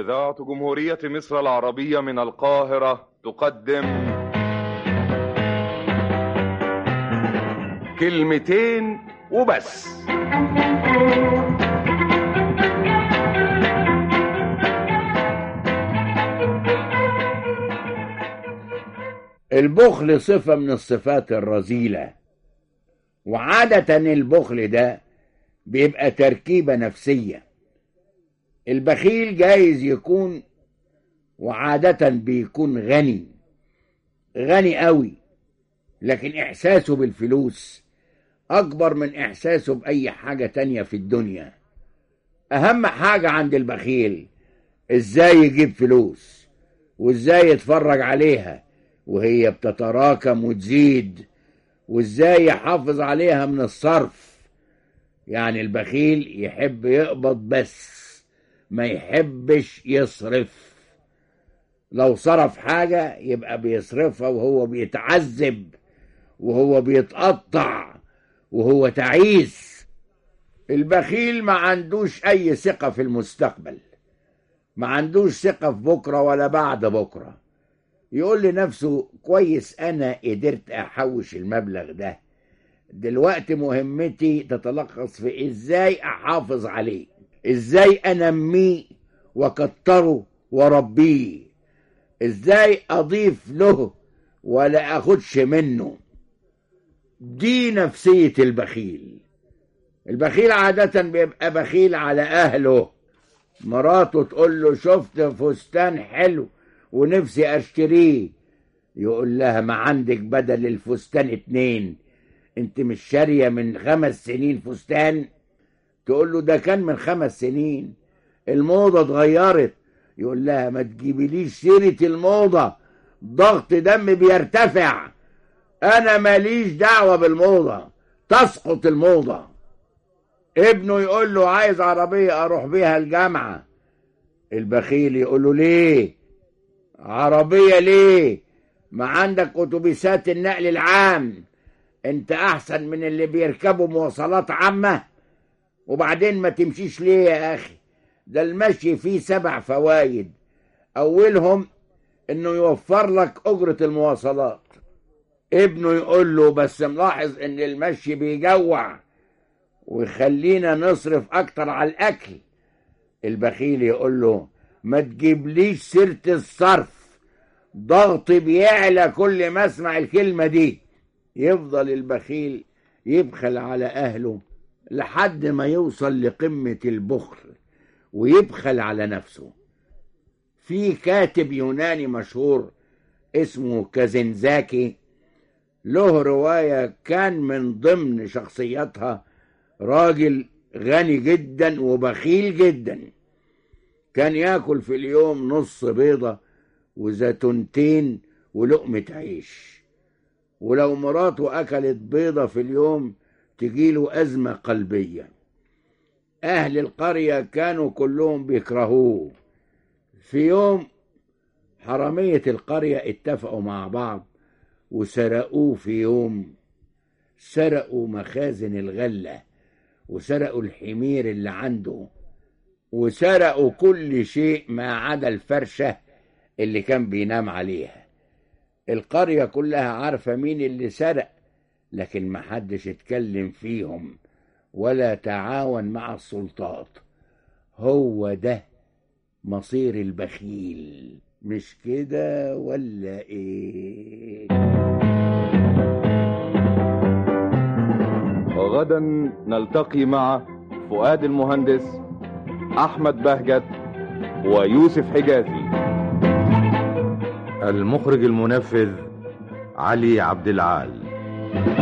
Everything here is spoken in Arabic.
إذاعة جمهورية مصر العربية من القاهرة تقدم كلمتين وبس. البخل صفة من الصفات الرذيلة، وعادة البخل ده بيبقى تركيبة نفسية. البخيل جايز يكون وعادة بيكون غني قوي، لكن إحساسه بالفلوس أكبر من إحساسه بأي حاجة تانية في الدنيا. أهم حاجة عند البخيل إزاي يجيب فلوس، وإزاي يتفرج عليها وهي بتتراكم وتزيد، وإزاي يحافظ عليها من الصرف. يعني البخيل يحب يقبض بس ما يحبش يصرف. لو صرف حاجة يبقى بيصرفها وهو بيتعذب وهو بيتقطع وهو تعيس. البخيل ما عندوش أي ثقة في المستقبل، ما عندوش ثقة في بكرة ولا بعد بكرة. يقول لنفسه كويس أنا قدرت أحوش المبلغ ده، دلوقتي مهمتي تتلخص في إزاي أحافظ عليه، إزاي أنميه وكتره وربيه، إزاي أضيف له ولا أخدش منه. دي نفسية البخيل. البخيل عادة بيبقى بخيل على أهله. مراته تقول له شفت فستان حلو ونفسي أشتريه، يقول لها ما عندك بدل الفستان 2، انت مش شارية من 5 سنين فستان؟ تقول له ده كان من 5 سنين، الموضة اتغيرت. يقول لها ما تجيبليش سيرة الموضة، ضغط دم بيرتفع، انا ماليش دعوة بالموضة، تسقط الموضة. ابنه يقول له عايز عربية اروح بيها الجامعة، البخيل يقول له ليه عربية؟ ليه ما عندك اتوبيسات النقل العام، انت احسن من اللي بيركبوا مواصلات عامة. وبعدين ما تمشيش ليه يا اخي؟ ده المشي فيه 7 فوائد، اولهم انه يوفر لك اجرة المواصلات. ابنه يقول له بس ملاحظ ان المشي بيجوع ويخلينا نصرف اكتر على الاكل. البخيل يقول له ما تجيبليش سيرة الصرف، ضغطي بيعلى كل ما اسمع الكلمة دي. يفضل البخيل يبخل على اهله لحد ما يوصل لقمة البخل ويبخل على نفسه. في كاتب يوناني مشهور اسمه كازنزاكي، له رواية كان من ضمن شخصياتها راجل غني جدا وبخيل جدا، كان ياكل في اليوم نص بيضة وزيتونتين ولقمة عيش، ولو مراته أكلت بيضة في اليوم تجيله أزمة قلبية. أهل القرية كانوا كلهم بيكرهوه. في يوم حرامية القرية اتفقوا مع بعض وسرقوه. في يوم سرقوا مخازن الغلة وسرقوا الحمير اللي عنده وسرقوا كل شيء ما عدا الفرشة اللي كان بينام عليها. القرية كلها عارفة مين اللي سرق، لكن ما حدش اتكلم فيهم ولا تعاون مع السلطات. هو ده مصير البخيل، مش كده ولا ايه؟ وغدا نلتقي مع فؤاد المهندس، أحمد بهجت، ويوسف حجازي. المخرج المنفذ علي عبد العال.